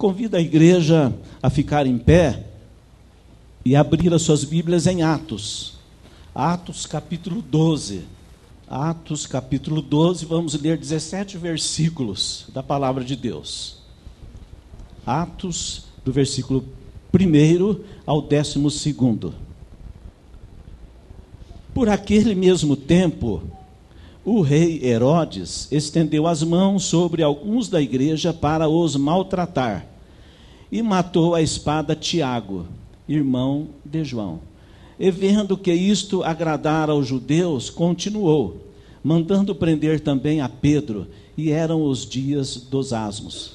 Convido a igreja a ficar em pé e abrir as suas Bíblias em Atos. Atos capítulo 12. Atos capítulo 12, vamos ler 17 versículos da palavra de Deus. Atos, do versículo 1 ao 12. Por aquele mesmo tempo, o rei Herodes estendeu as mãos sobre alguns da igreja para os maltratar e matou à espada Tiago, irmão de João. E vendo que isto agradara aos judeus, continuou, mandando prender também a Pedro, e eram os dias dos asmos.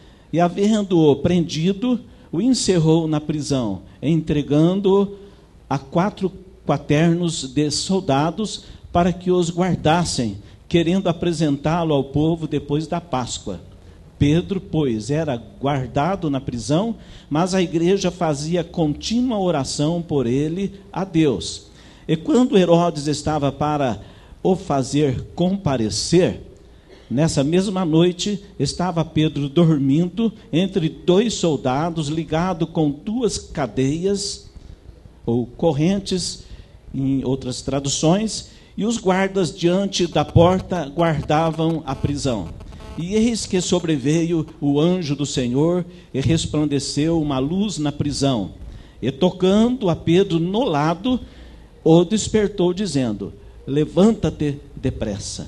E havendo-o prendido, o encerrou na prisão, entregando-o a 4 quaternos de soldados para que os guardassem, querendo apresentá-lo ao povo depois da Páscoa. Pedro, pois, era guardado na prisão, mas a igreja fazia contínua oração por ele a Deus. E quando Herodes estava para o fazer comparecer, nessa mesma noite estava Pedro dormindo entre 2 soldados, ligado com 2 cadeias, ou correntes, em outras traduções, e os guardas diante da porta guardavam a prisão. E eis que sobreveio o anjo do Senhor, e resplandeceu uma luz na prisão. E tocando a Pedro no lado, o despertou, dizendo: levanta-te depressa.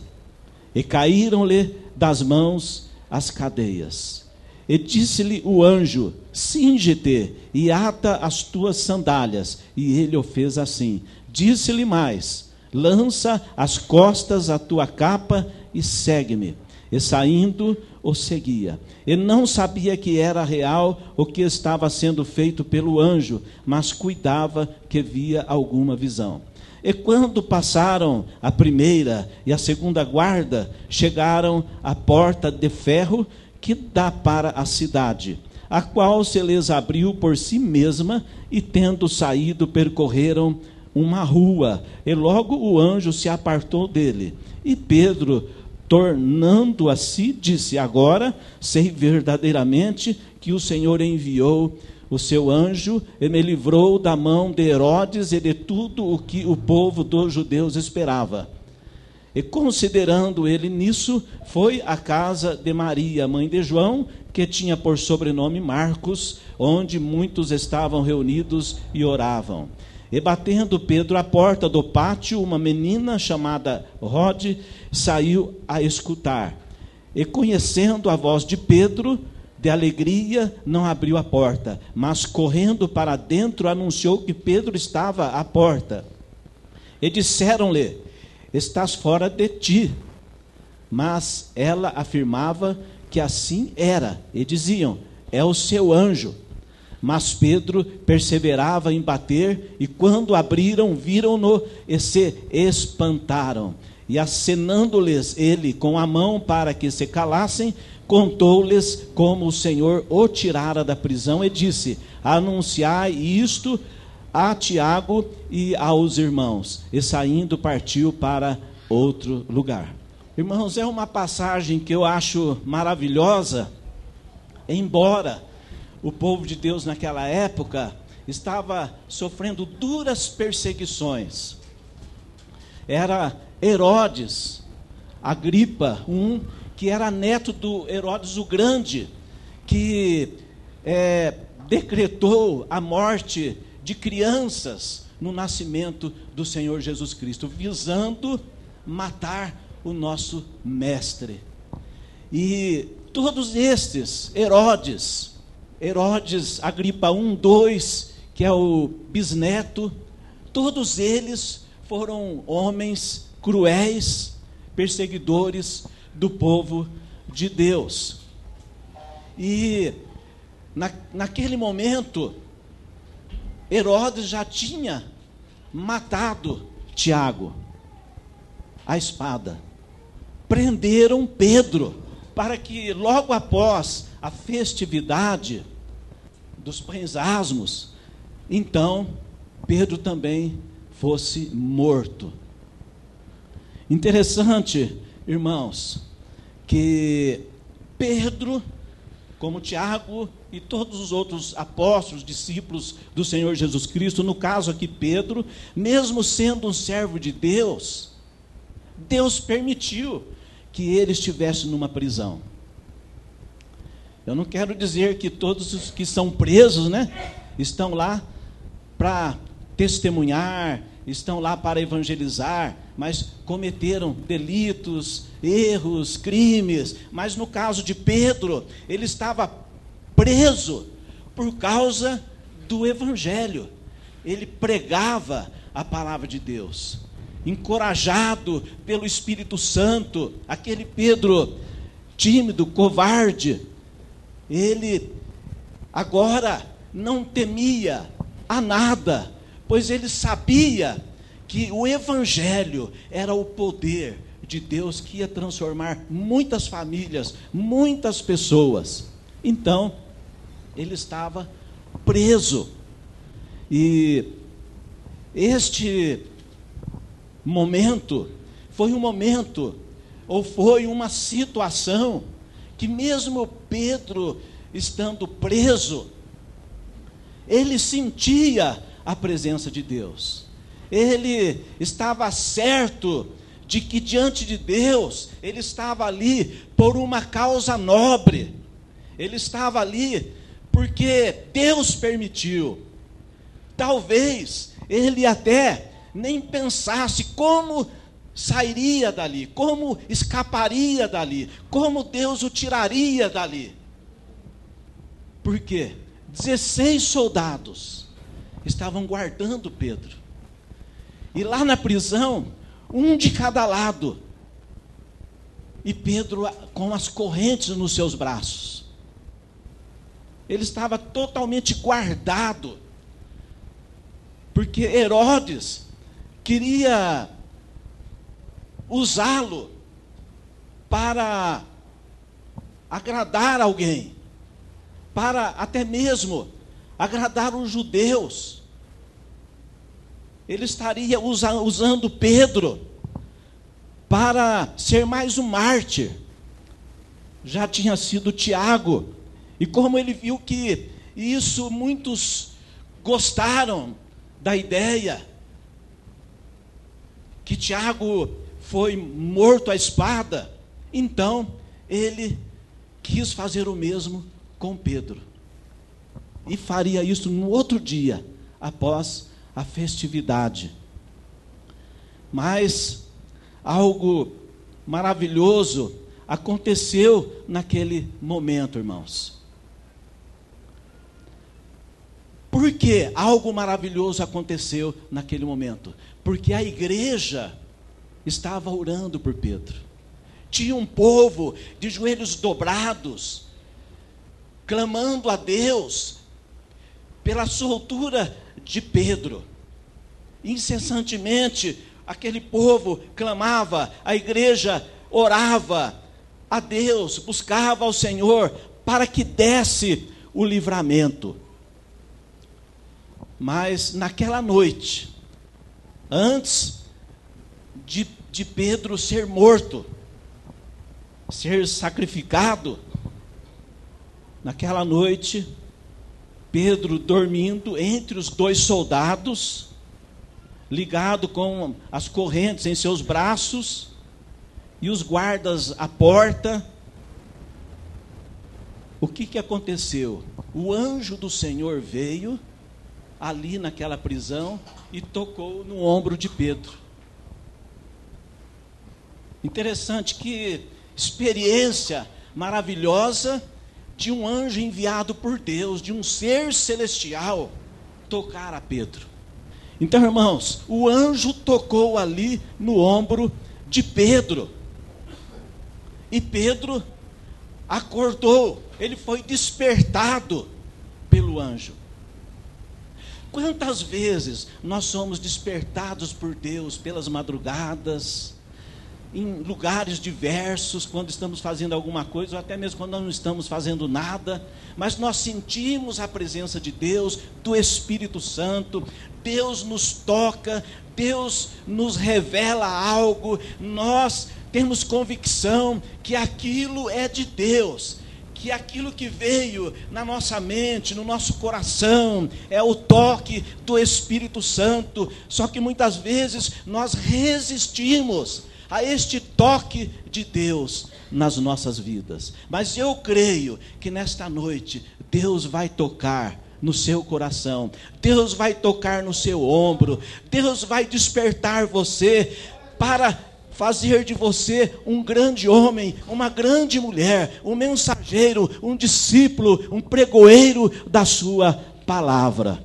E caíram-lhe das mãos as cadeias. E disse-lhe o anjo: cinge-te e ata as tuas sandálias. E ele o fez assim. Disse-lhe mais: lança às costas a tua capa e segue-me. E saindo, o seguia. E não sabia que era real o que estava sendo feito pelo anjo, mas cuidava que via alguma visão. E quando passaram a primeira e a segunda guarda, chegaram à porta de ferro que dá para a cidade, a qual se lhes abriu por si mesma, e tendo saído, percorreram uma rua, e logo o anjo se apartou dele. E Pedro, tornando a si, disse: agora sei verdadeiramente que o Senhor enviou o seu anjo e me livrou da mão de Herodes e de tudo o que o povo dos judeus esperava. E considerando ele nisso, foi à casa de Maria, mãe de João, que tinha por sobrenome Marcos, onde muitos estavam reunidos e oravam. E batendo Pedro à porta do pátio, uma menina chamada Rode saiu a escutar. E conhecendo a voz de Pedro, de alegria, não abriu a porta, mas correndo para dentro, anunciou que Pedro estava à porta. E disseram-lhe: estás fora de ti. Mas ela afirmava que assim era, e diziam: é o seu anjo. Mas Pedro perseverava em bater, e quando abriram, viram-no e se espantaram. E acenando-lhes ele com a mão para que se calassem, contou-lhes como o Senhor o tirara da prisão, e disse: anunciai isto a Tiago e aos irmãos. E saindo, partiu para outro lugar. Irmãos, é uma passagem que eu acho maravilhosa, embora o povo de Deus naquela época estava sofrendo duras perseguições. Era Herodes Agripa I, que era neto do Herodes o Grande, que decretou a morte de crianças no nascimento do Senhor Jesus Cristo, visando matar o nosso mestre. E todos estes, Herodes Agripa I, II, que é o bisneto, todos eles foram homens cruéis, perseguidores do povo de Deus. E naquele momento, Herodes já tinha matado Tiago à espada. Prenderam Pedro para que logo após a festividade dos pães asmos, então Pedro também fosse morto. Interessante, irmãos, que Pedro como Tiago e todos os outros apóstolos, discípulos do Senhor Jesus Cristo, no caso aqui Pedro, mesmo sendo um servo de Deus, Deus permitiu que ele estivesse numa prisão. Eu não quero dizer que todos os que são presos, estão lá para testemunhar, estão lá para evangelizar, mas cometeram delitos, erros, crimes. Mas no caso de Pedro, ele estava preso por causa do evangelho. Ele pregava a palavra de Deus, encorajado pelo Espírito Santo. Aquele Pedro tímido, covarde, ele agora não temia a nada, pois ele sabia que o evangelho era o poder de Deus que ia transformar muitas famílias, muitas pessoas. Então, ele estava preso. E este momento foi um momento, ou foi uma situação, que mesmo Pedro estando preso, ele sentia a presença de Deus. Ele estava certo de que diante de Deus, ele estava ali por uma causa nobre. Ele estava ali porque Deus permitiu. Talvez ele até nem pensasse como sairia dali, como escaparia dali, como Deus o tiraria dali. Por quê? 16 soldados estavam guardando Pedro. E lá na prisão, um de cada lado. E Pedro com as correntes nos seus braços. Ele estava totalmente guardado. Porque Herodes queria usá-lo para agradar alguém, para até mesmo agradar os judeus. Ele estaria usando Pedro para ser mais um mártir. Já tinha sido Tiago, e como ele viu que isso, muitos gostaram da ideia, que Tiago foi morto à espada, então ele quis fazer o mesmo com Pedro, e faria isso no outro dia, após a festividade. Mas algo maravilhoso aconteceu naquele momento, irmãos. Por que algo maravilhoso aconteceu naquele momento? Porque a igreja estava orando por Pedro. Tinha um povo de joelhos dobrados, clamando a Deus pela soltura de Pedro. Incessantemente, aquele povo clamava, a igreja orava a Deus, buscava ao Senhor para que desse o livramento. Mas naquela noite, antes de Pedro ser morto, ser sacrificado, naquela noite, Pedro dormindo entre os dois soldados, ligado com as correntes em seus braços, e os guardas à porta. O que aconteceu? O anjo do Senhor veio ali naquela prisão e tocou no ombro de Pedro. Interessante, que experiência maravilhosa de um anjo enviado por Deus, de um ser celestial, tocar a Pedro. Então, irmãos, o anjo tocou ali no ombro de Pedro. E Pedro acordou, ele foi despertado pelo anjo. Quantas vezes nós somos despertados por Deus pelas madrugadas, em lugares diversos, quando estamos fazendo alguma coisa, ou até mesmo quando não estamos fazendo nada, mas nós sentimos a presença de Deus, do Espírito Santo, Deus nos toca, Deus nos revela algo, nós temos convicção que aquilo é de Deus, que aquilo que veio na nossa mente, no nosso coração, é o toque do Espírito Santo. Só que muitas vezes nós resistimos a este toque de Deus nas nossas vidas. Mas eu creio que nesta noite Deus vai tocar no seu coração, Deus vai tocar no seu ombro, Deus vai despertar você para fazer de você um grande homem, uma grande mulher, um mensageiro, um discípulo, um pregoeiro da sua palavra.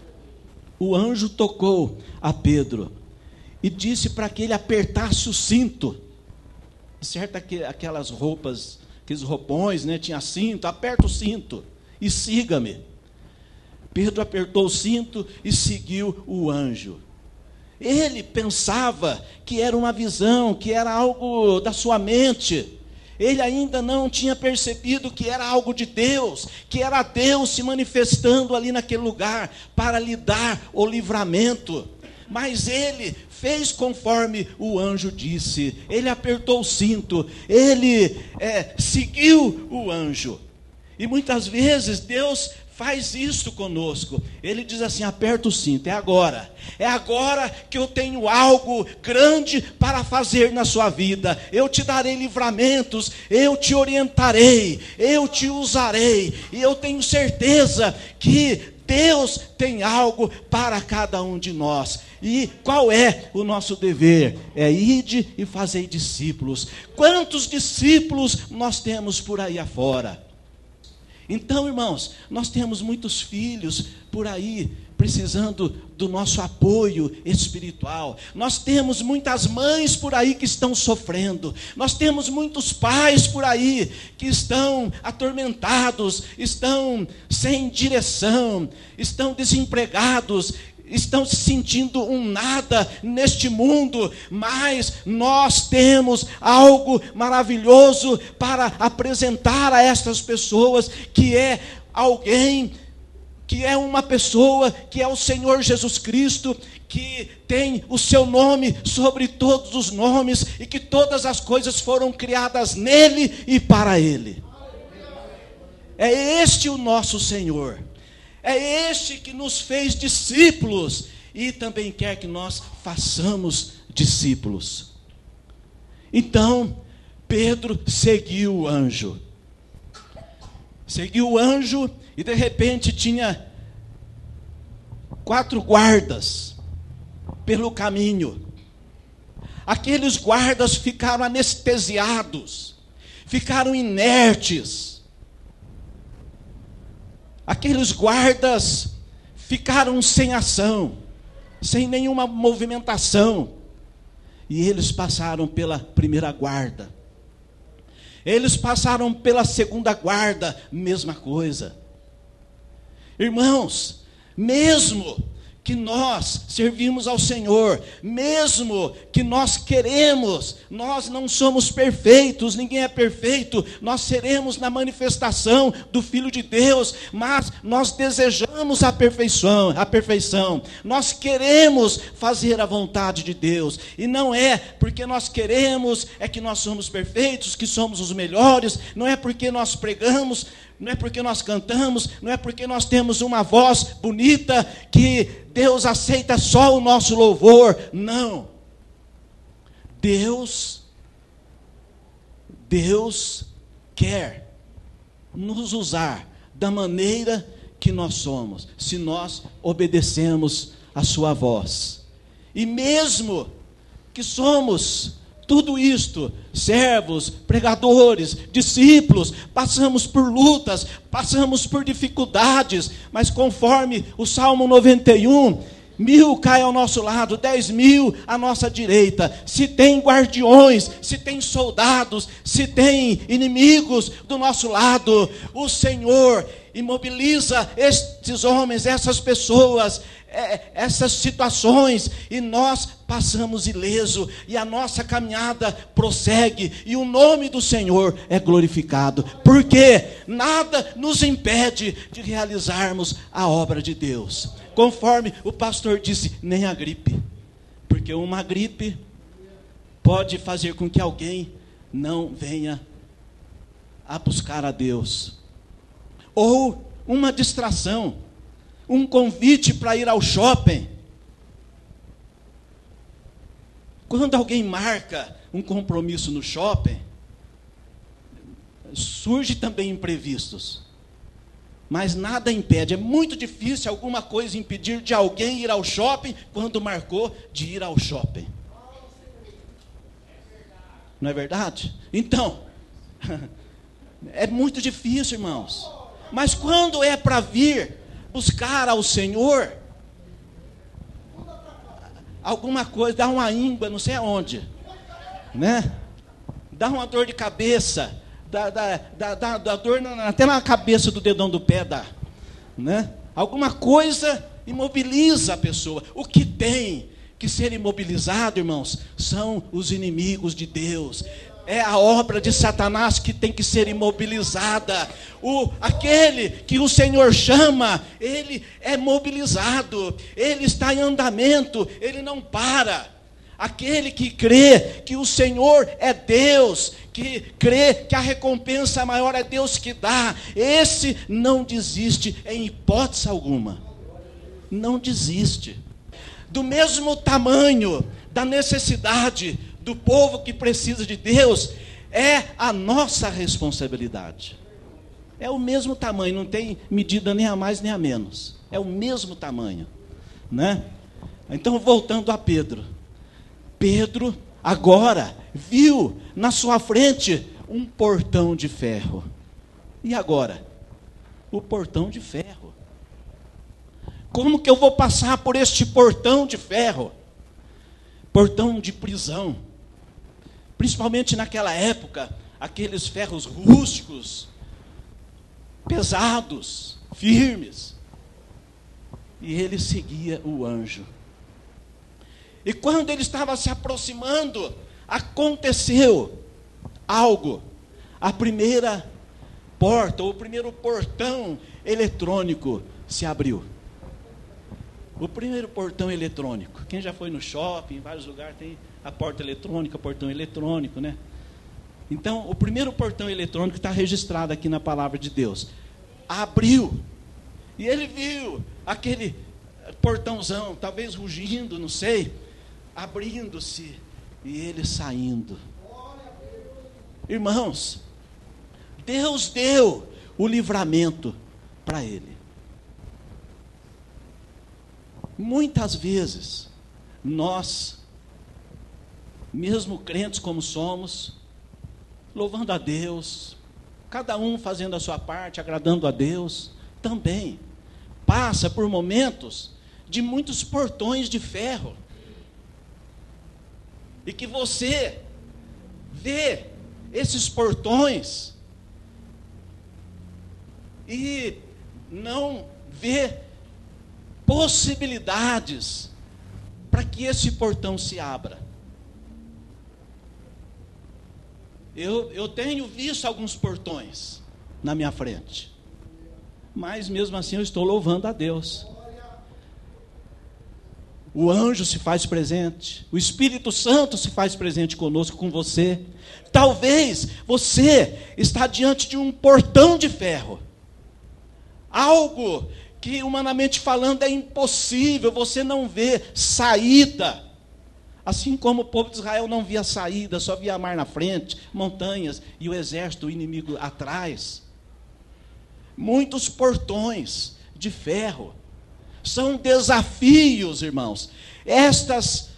O anjo tocou a Pedro e disse para que ele apertasse o cinto. Certo, aquelas roupas, aqueles roupões, né, tinha cinto, aperta o cinto e siga-me. Pedro apertou o cinto e seguiu o anjo. Ele pensava que era uma visão, que era algo da sua mente. Ele ainda não tinha percebido que era algo de Deus, que era Deus se manifestando ali naquele lugar para lhe dar o livramento. Mas ele fez conforme o anjo disse. Ele apertou o cinto, ele seguiu o anjo. E muitas vezes Deus faz isso conosco. Ele diz assim: aperta o cinto, é agora que eu tenho algo grande para fazer na sua vida. Eu te darei livramentos, eu te orientarei, eu te usarei, e eu tenho certeza que Deus tem algo para cada um de nós. E qual é o nosso dever? É ide e fazei discípulos. Quantos discípulos nós temos por aí afora? Então, irmãos, nós temos muitos filhos por aí precisando do nosso apoio espiritual. Nós temos muitas mães por aí que estão sofrendo. Nós temos muitos pais por aí que estão atormentados, estão sem direção, estão desempregados, estão se sentindo um nada neste mundo, mas nós temos algo maravilhoso para apresentar a estas pessoas, que é alguém, que é uma pessoa, que é o Senhor Jesus Cristo, que tem o seu nome sobre todos os nomes, e que todas as coisas foram criadas nele e para ele. É este o nosso Senhor. É este que nos fez discípulos e também quer que nós façamos discípulos. Então, Pedro seguiu o anjo. Seguiu o anjo e de repente tinha 4 guardas pelo caminho. Aqueles guardas ficaram anestesiados, ficaram inertes. Aqueles guardas ficaram sem ação, sem nenhuma movimentação. E eles passaram pela primeira guarda. Eles passaram pela segunda guarda, mesma coisa. Irmãos, mesmo que nós servimos ao Senhor, mesmo que nós queremos, nós não somos perfeitos, ninguém é perfeito, nós seremos na manifestação do Filho de Deus, mas nós desejamos a perfeição, nós queremos fazer a vontade de Deus, e não é porque nós queremos, é que nós somos perfeitos, que somos os melhores, não é porque nós pregamos, não é porque nós cantamos, não é porque nós temos uma voz bonita que Deus aceita só o nosso louvor. Não. Deus quer nos usar da maneira que nós somos, se nós obedecemos a sua voz. E mesmo que somos tudo isto, servos, pregadores, discípulos, passamos por lutas, passamos por dificuldades, mas conforme o Salmo 91, 1000 cai ao nosso lado, 10.000 à nossa direita. Se tem guardiões, se tem soldados, se tem inimigos do nosso lado, o Senhor imobiliza estes homens, essas pessoas, essas situações, e nós passamos ileso, e a nossa caminhada prossegue, e o nome do Senhor é glorificado, porque nada nos impede de realizarmos a obra de Deus. Conforme o pastor disse, nem a gripe, porque uma gripe pode fazer com que alguém não venha a buscar a Deus. Ou uma distração, um convite para ir ao shopping. Quando alguém marca um compromisso no shopping, surge também imprevistos. Mas nada impede, é muito difícil alguma coisa impedir de alguém ir ao shopping quando marcou de ir ao shopping. Não é verdade? Então, é muito difícil, irmãos. Mas quando é para vir buscar ao Senhor, alguma coisa, dá uma íngua, não sei aonde, né? Dá uma dor de cabeça, dá dor até na cabeça do dedão do pé, dá, né? Alguma coisa imobiliza a pessoa. O que tem que ser imobilizado, irmãos, são os inimigos de Deus. É a obra de Satanás que tem que ser imobilizada. Aquele que o Senhor chama, ele é mobilizado, ele está em andamento, ele não para. Aquele que crê que o Senhor é Deus, que crê que a recompensa maior é Deus que dá, esse não desiste em hipótese alguma. Não desiste. Do mesmo tamanho da necessidade do povo que precisa de Deus, é a nossa responsabilidade. É o mesmo tamanho, não tem medida nem a mais nem a menos. É o mesmo tamanho, né? Então, voltando a Pedro. Pedro agora viu na sua frente um portão de ferro. E agora? O portão de ferro. Como que eu vou passar por este portão de ferro? Portão de prisão. Principalmente naquela época, aqueles ferros rústicos, pesados, firmes. E ele seguia o anjo. E quando ele estava se aproximando, aconteceu algo. A primeira porta, ou o primeiro portão eletrônico se abriu. O primeiro portão eletrônico. Quem já foi no shopping, em vários lugares tem a porta eletrônica, portão eletrônico, né? Então, o primeiro portão eletrônico está registrado aqui na palavra de Deus. Abriu. E ele viu aquele portãozão, talvez rugindo, não sei, abrindo-se e ele saindo. Irmãos, Deus deu o livramento para ele. Muitas vezes, nós, mesmo crentes como somos, louvando a Deus, cada um fazendo a sua parte, agradando a Deus, também passa por momentos de muitos portões de ferro. E que você vê esses portões e não vê possibilidades para que esse portão se abra. Eu tenho visto alguns portões na minha frente, mas mesmo assim eu estou louvando a Deus. O anjo se faz presente, o Espírito Santo se faz presente conosco, com você. Talvez você está diante de um portão de ferro, algo que humanamente falando é impossível, você não vê saída. Assim como o povo de Israel não via saída, só via mar na frente, montanhas e o exército, o inimigo atrás. Muitos portões de ferro. São desafios, irmãos. Estes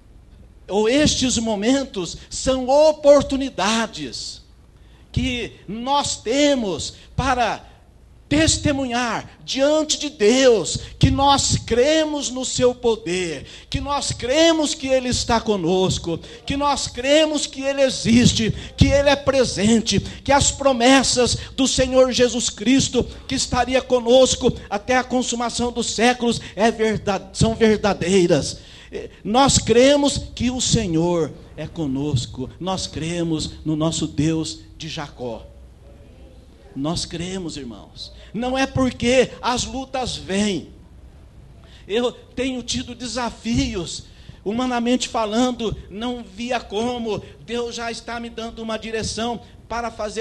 momentos são oportunidades que nós temos para testemunhar diante de Deus que nós cremos no seu poder, que nós cremos que Ele está conosco, que nós cremos que Ele existe, que Ele é presente, que as promessas do Senhor Jesus Cristo, que estaria conosco até a consumação dos séculos, são verdadeiras. Nós cremos que o Senhor é conosco, nós cremos no nosso Deus de Jacó. Nós cremos, irmãos. Não é porque as lutas vêm. Eu tenho tido desafios, humanamente falando, não via como. Deus já está me dando uma direção para fazer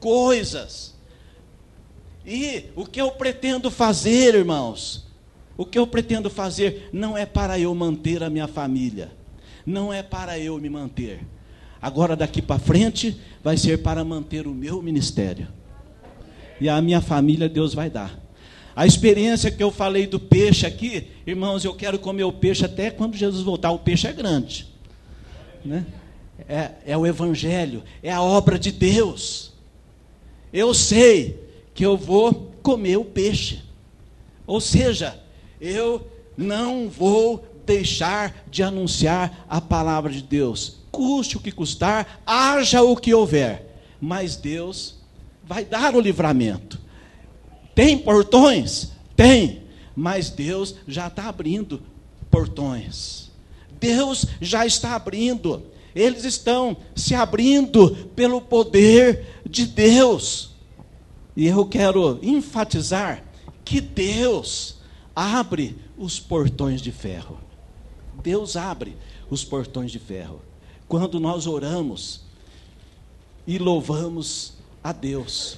coisas. E o que eu pretendo fazer, irmãos, o que eu pretendo fazer não é para eu manter a minha família, não é para eu me manter. Agora daqui para frente vai ser para manter o meu ministério. E a minha família Deus vai dar. A experiência que eu falei do peixe aqui, irmãos, eu quero comer o peixe até quando Jesus voltar. O peixe é grande, né? É o evangelho, é a obra de Deus. Eu sei que eu vou comer o peixe. Ou seja, eu não vou deixar de anunciar a palavra de Deus. Custe o que custar, haja o que houver. Mas Deus vai dar o livramento. Tem portões? Tem. Mas Deus já está abrindo portões. Deus já está abrindo. Eles estão se abrindo pelo poder de Deus. E eu quero enfatizar que Deus abre os portões de ferro. Deus abre os portões de ferro. Quando nós oramos e louvamos a Deus.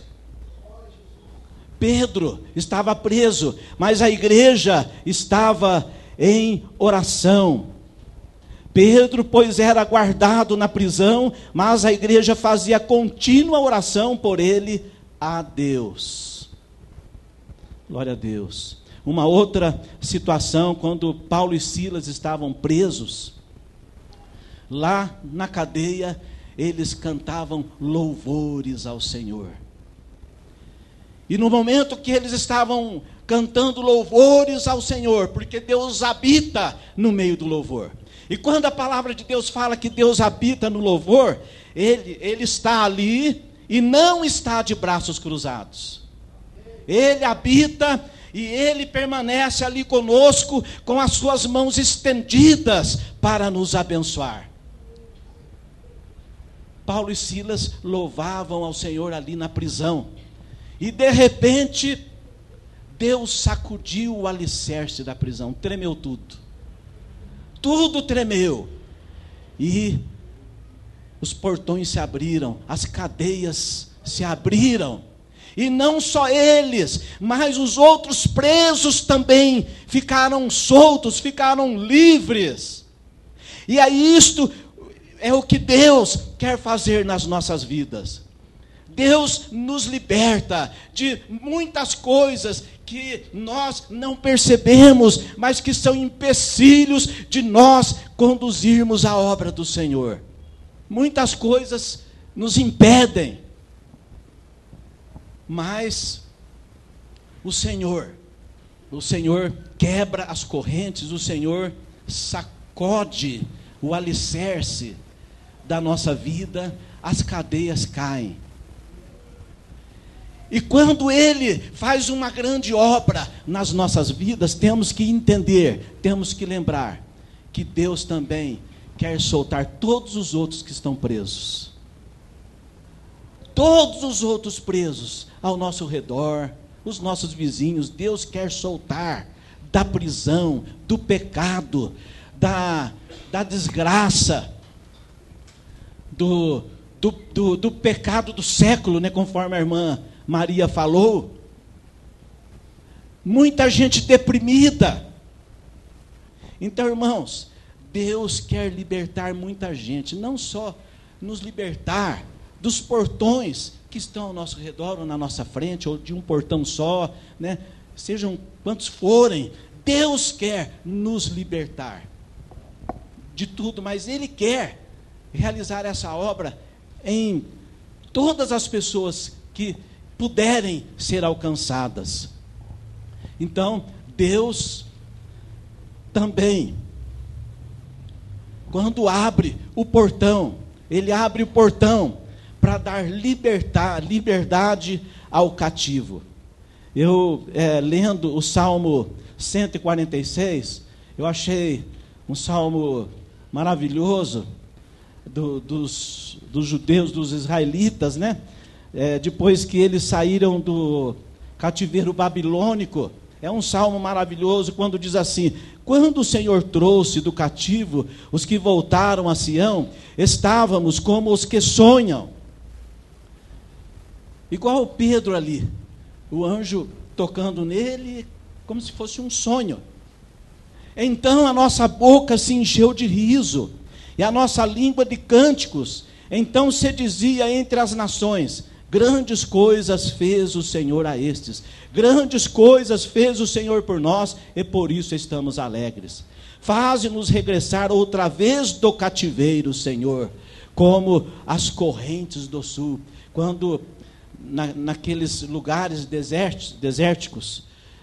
Pedro estava preso, mas a igreja estava em oração. Pedro, pois, era guardado na prisão, mas a igreja fazia contínua oração por ele a Deus. Glória a Deus. Uma outra situação, quando Paulo e Silas estavam presos, lá na cadeia, eles cantavam louvores ao Senhor. E no momento que eles estavam cantando louvores ao Senhor, porque Deus habita no meio do louvor. E quando a palavra de Deus fala que Deus habita no louvor, Ele está ali e não está de braços cruzados. Ele habita e Ele permanece ali conosco com as suas mãos estendidas para nos abençoar. Paulo e Silas louvavam ao Senhor ali na prisão. E de repente, Deus sacudiu o alicerce da prisão, tremeu tudo. Tudo tremeu. E os portões se abriram, as cadeias se abriram. E não só eles, mas os outros presos também ficaram soltos, ficaram livres. E aí isto é o que Deus quer fazer nas nossas vidas. Deus nos liberta de muitas coisas que nós não percebemos, mas que são empecilhos de nós conduzirmos a obra do Senhor. Muitas coisas nos impedem, mas o Senhor quebra as correntes, o Senhor sacode o alicerce da nossa vida, as cadeias caem. E quando Ele faz uma grande obra nas nossas vidas, temos que entender, temos que lembrar que Deus também quer soltar todos os outros que estão presos. Todos os outros presos ao nosso redor, os nossos vizinhos, Deus quer soltar da prisão, do pecado, da desgraça, do pecado do século, né, conforme a irmã Maria falou. Muita gente deprimida. Então, irmãos, Deus quer libertar muita gente, não só nos libertar dos portões que estão ao nosso redor, ou na nossa frente, ou de um portão só, né? Sejam quantos forem, Deus quer nos libertar de tudo, mas Ele quer realizar essa obra em todas as pessoas que puderem ser alcançadas. Então, Deus também, quando abre o portão, Ele abre o portão para dar liberdade ao cativo. Eu, lendo o Salmo 146, eu achei um salmo maravilhoso dos judeus, dos israelitas, né? Depois que eles saíram do cativeiro babilônico. É um salmo maravilhoso quando diz assim: quando o Senhor trouxe do cativo os que voltaram a Sião, estávamos como os que sonham. igual o Pedro ali, o anjo tocando nele, como se fosse um sonho. Então a nossa boca se encheu de riso, e a nossa língua de cânticos. Então se dizia entre as nações: grandes coisas fez o Senhor a estes, grandes coisas fez o Senhor por nós, e por isso estamos alegres. Faze-nos regressar outra vez do cativeiro, Senhor, como as correntes do sul. Quando naqueles lugares desérticos,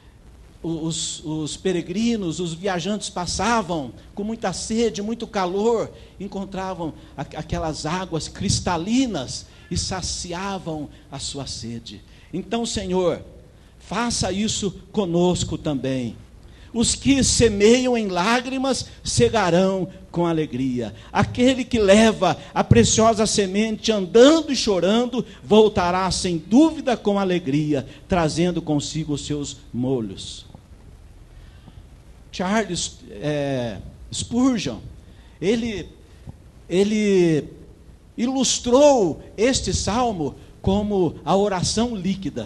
os peregrinos, os viajantes passavam com muita sede, muito calor, encontravam aquelas águas cristalinas e saciavam a sua sede. Então, Senhor, faça isso conosco também. Os que semeiam em lágrimas cegarão com alegria. Aquele que leva a preciosa semente andando e chorando, voltará sem dúvida com alegria, trazendo consigo os seus molhos. Charles Spurgeon, ele ilustrou este salmo como a oração líquida.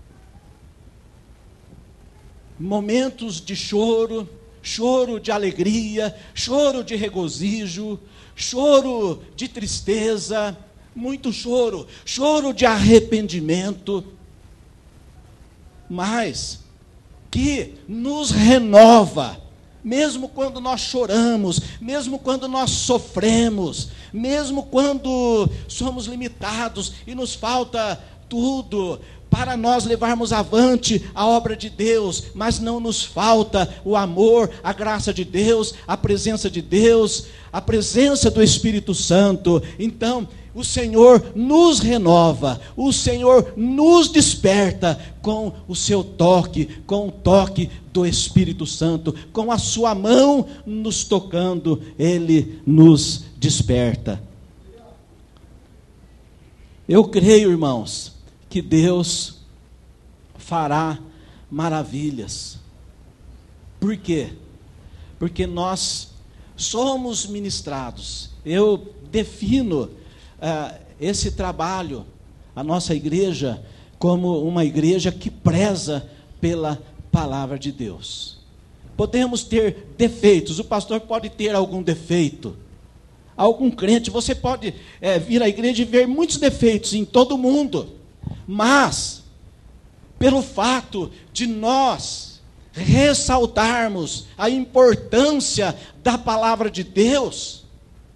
Momentos de choro, choro de alegria, choro de regozijo, choro de tristeza, muito choro, choro de arrependimento, mas que nos renova, mesmo quando nós choramos, mesmo quando nós sofremos, mesmo quando somos limitados e nos falta tudo para nós levarmos avante a obra de Deus, mas não nos falta o amor, a graça de Deus, a presença de Deus, a presença do Espírito Santo. Então, o Senhor nos renova, o Senhor nos desperta com o seu toque, com o toque do Espírito Santo, com a sua mão nos tocando, Ele nos desperta. Eu creio, irmãos, que Deus fará maravilhas. Por quê? Porque nós somos ministrados. Eu defino esse trabalho, a nossa igreja, como uma igreja que preza pela palavra de Deus. Podemos ter defeitos, o pastor pode ter algum defeito, algum crente, você pode vir à igreja e ver muitos defeitos em todo mundo, mas, pelo fato de nós ressaltarmos a importância da palavra de Deus,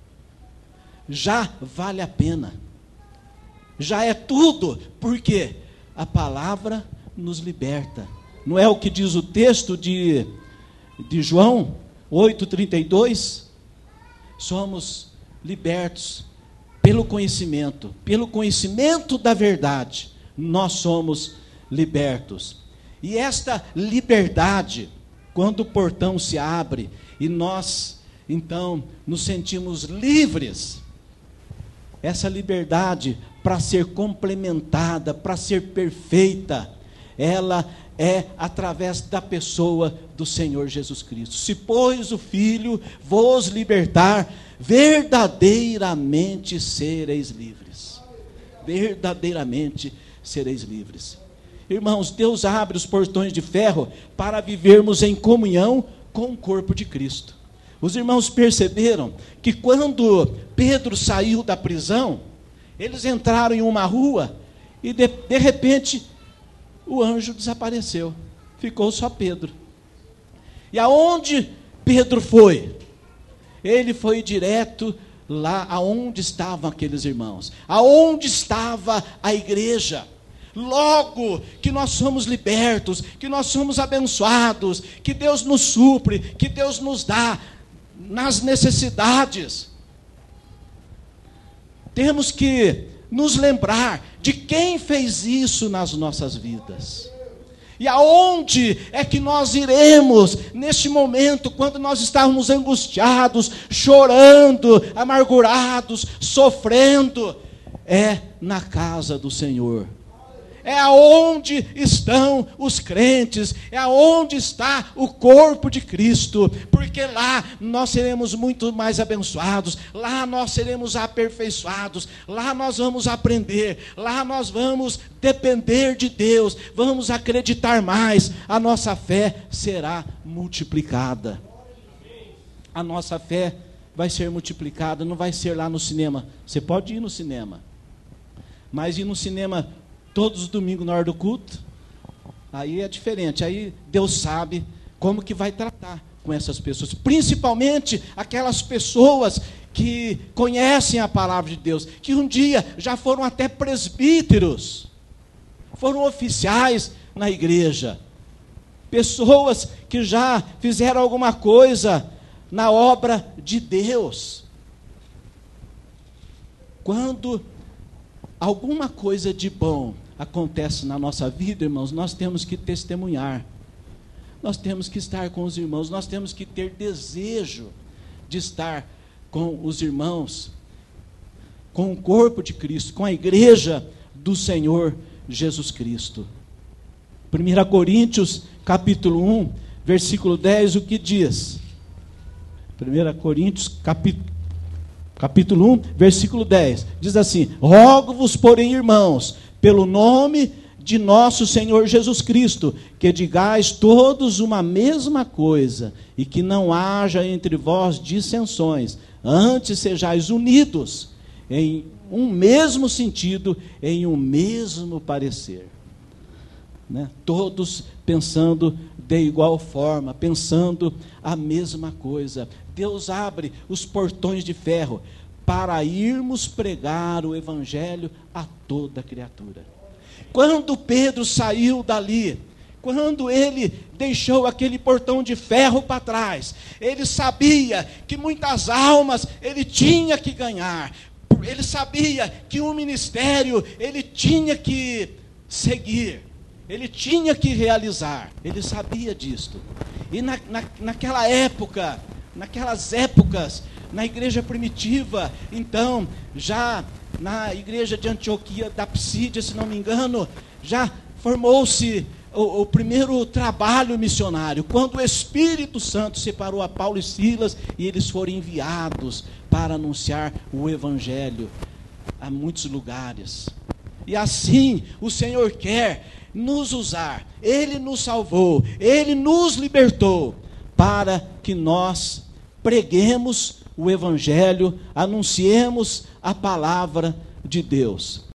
já vale a pena, já é tudo, porque a palavra nos liberta. Não é o que diz o texto de João 8,32? Somos libertos pelo conhecimento da verdade, nós somos libertos. E esta liberdade, quando o portão se abre e nós, então, nos sentimos livres, essa liberdade, para ser complementada, para ser perfeita, ela é através da pessoa do Senhor Jesus Cristo. Se, pois, o Filho vos libertar, verdadeiramente sereis livres. Verdadeiramente sereis livres. Irmãos, Deus abre os portões de ferro para vivermos em comunhão com o corpo de Cristo. Os irmãos perceberam que quando Pedro saiu da prisão, eles entraram em uma rua e de repente o anjo desapareceu. Ficou só Pedro. E aonde Pedro foi? Ele foi direto lá aonde estavam aqueles irmãos. Aonde estava a igreja. Logo que nós somos libertos, que nós somos abençoados, que Deus nos supre, que Deus nos dá nas necessidades, temos que nos lembrar de quem fez isso nas nossas vidas. E aonde é que nós iremos neste momento, quando nós estávamos angustiados, chorando, amargurados, sofrendo? É na casa do Senhor. é aonde estão os crentes, é aonde está o corpo de Cristo, porque lá nós seremos muito mais abençoados, lá nós seremos aperfeiçoados, lá nós vamos aprender, lá nós vamos depender de Deus, vamos acreditar mais, a nossa fé será multiplicada. A nossa fé vai ser multiplicada, não vai ser lá no cinema. Você pode ir no cinema, mas ir no cinema todos os domingos na hora do culto, aí é diferente. Aí Deus sabe como que vai tratar com essas pessoas, principalmente aquelas pessoas que conhecem a palavra de Deus, que um dia já foram até presbíteros, foram oficiais na igreja, pessoas que já fizeram alguma coisa na obra de Deus. Quando alguma coisa de bom acontece na nossa vida, irmãos, nós temos que testemunhar, nós temos que estar com os irmãos, nós temos que ter desejo de estar com os irmãos, com o corpo de Cristo, com a igreja do Senhor Jesus Cristo. 1 Coríntios capítulo 1, versículo 10, o que diz? 1 Coríntios capítulo 1, versículo 10, diz assim: rogo-vos, porém, irmãos, pelo nome de nosso Senhor Jesus Cristo, que digais todos uma mesma coisa, e que não haja entre vós dissensões, antes sejais unidos em um mesmo sentido, em um mesmo parecer. Né? Todos pensando de igual forma, pensando a mesma coisa. Deus abre os portões de ferro para irmos pregar o evangelho a toda criatura. Quando Pedro saiu dali, quando ele deixou aquele portão de ferro para trás, ele sabia que muitas almas ele tinha que ganhar. Ele sabia que um ministério ele tinha que seguir, ele tinha que realizar, ele sabia disto. E naquela época, naquelas épocas, na igreja primitiva, então, já na igreja de Antioquia da Psídia, se não me engano, já formou-se o primeiro trabalho missionário, quando o Espírito Santo separou a Paulo e Silas, e eles foram enviados para anunciar o evangelho a muitos lugares. E assim o Senhor quer nos usar. Ele nos salvou, Ele nos libertou, para que nós preguemos o evangelho, anunciemos a palavra de Deus.